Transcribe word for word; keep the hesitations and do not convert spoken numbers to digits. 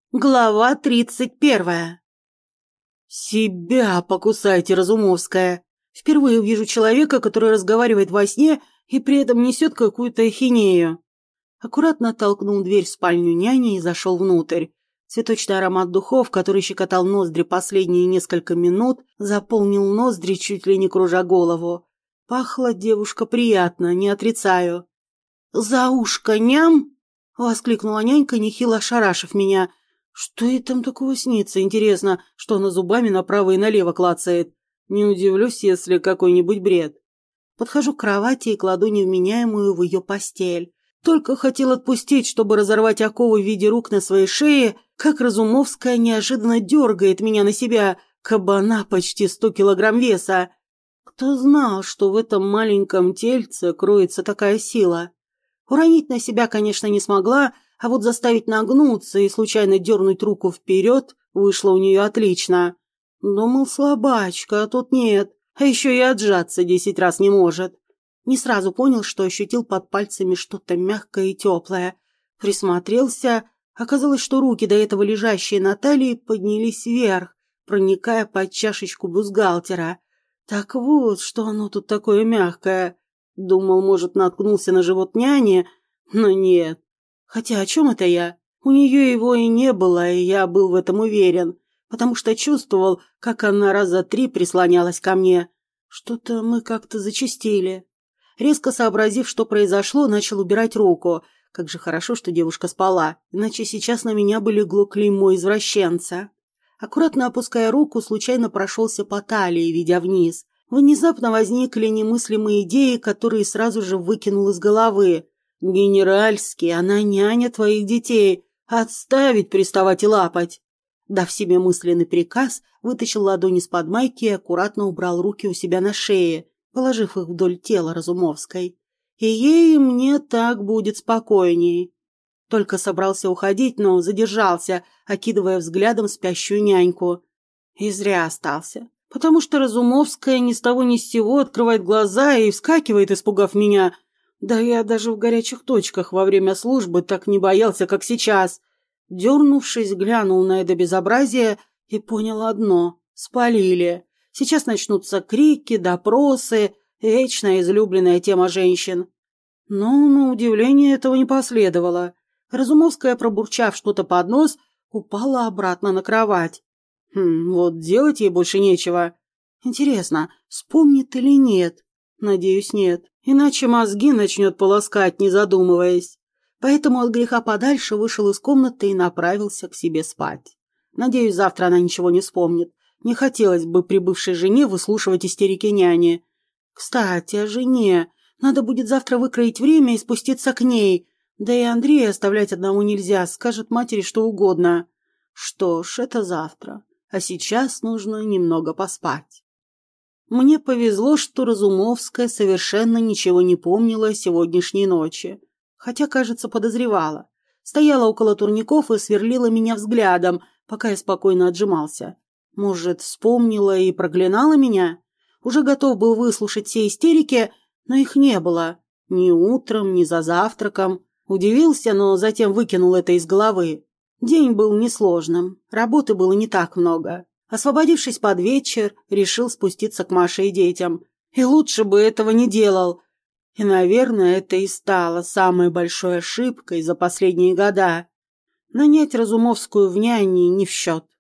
Глава тридцать первая. «Себя покусайте, Разумовская. Впервые увижу человека, который разговаривает во сне и при этом несет какую-то ахинею». Аккуратно толкнул дверь в спальню няни и зашел внутрь. Цветочный аромат духов, который щекотал ноздри последние несколько минут, заполнил ноздри, чуть ли не кружа голову. Пахла девушка приятно, не отрицаю. «За ушко ням!» — воскликнула нянька, нехило ошарашив меня. Что ей там такого снится, интересно, что она зубами направо и налево клацает? Не удивлюсь, если какой-нибудь бред. Подхожу к кровати и кладу невменяемую в ее постель. Только хотел отпустить, чтобы разорвать оковы в виде рук на своей шее, как Разумовская неожиданно дергает меня на себя, кабана почти сто килограмм веса. Кто знал, что в этом маленьком тельце кроется такая сила? Уронить на себя, конечно, не смогла, а вот заставить нагнуться и случайно дернуть руку вперед вышло у нее отлично. Думал, слабачка, а тут нет. А еще и отжаться десять раз не может. Не сразу понял, что ощутил под пальцами что-то мягкое и теплое. Присмотрелся. Оказалось, что руки, до этого лежащие на талии, поднялись вверх, проникая под чашечку бюстгальтера. Так вот, что оно тут такое мягкое. Думал, может, наткнулся на живот няни, но нет. Хотя о чем это я? У нее его и не было, и я был в этом уверен, потому что чувствовал, как она раза три прислонялась ко мне. Что-то мы как-то зачастили. Резко сообразив, что произошло, начал убирать руку. Как же хорошо, что девушка спала, иначе сейчас на меня бы легло клеймо извращенца. Аккуратно опуская руку, случайно прошелся по талии, ведя вниз. Внезапно возникли немыслимые идеи, которые сразу же выкинул из головы. «Генеральский, она няня твоих детей. Отставить приставать и лапать!» Дав себе мысленный приказ, вытащил ладони из-под майки и аккуратно убрал руки у себя на шее, положив их вдоль тела Разумовской. И ей, и мне так будет спокойней. Только собрался уходить, но задержался, окидывая взглядом спящую няньку. И зря остался, потому что Разумовская ни с того ни с сего открывает глаза и вскакивает, испугав меня. Да я даже в горячих точках во время службы так не боялся, как сейчас. Дернувшись, глянул на это безобразие и понял одно — спалили. Сейчас начнутся крики, допросы, вечная излюбленная тема женщин. Но, на удивление, этого не последовало. Разумовская, пробурчав что-то под нос, упала обратно на кровать. Хм, вот делать ей больше нечего. Интересно, вспомнит или нет? Надеюсь, нет. Иначе мозги начнет полоскать, не задумываясь. Поэтому от греха подальше вышел из комнаты и направился к себе спать. Надеюсь, завтра она ничего не вспомнит. Не хотелось бы при бывшей жене выслушивать истерики няни. Кстати, о жене. Надо будет завтра выкроить время и спуститься к ней. Да и Андрея оставлять одному нельзя, скажет матери что угодно. Что ж, это завтра. А сейчас нужно немного поспать. Мне повезло, что Разумовская совершенно ничего не помнила о сегодняшней ночи. Хотя, кажется, подозревала. Стояла около турников и сверлила меня взглядом, пока я спокойно отжимался. Может, вспомнила и проклинала меня? Уже готов был выслушать все истерики, но их не было. Ни утром, ни за завтраком. Удивился, но затем выкинул это из головы. День был несложным, работы было не так много. Освободившись под вечер, решил спуститься к Маше и детям. И лучше бы этого не делал. И, наверное, это и стало самой большой ошибкой за последние года. Нанять Разумовскую в няни не в счет.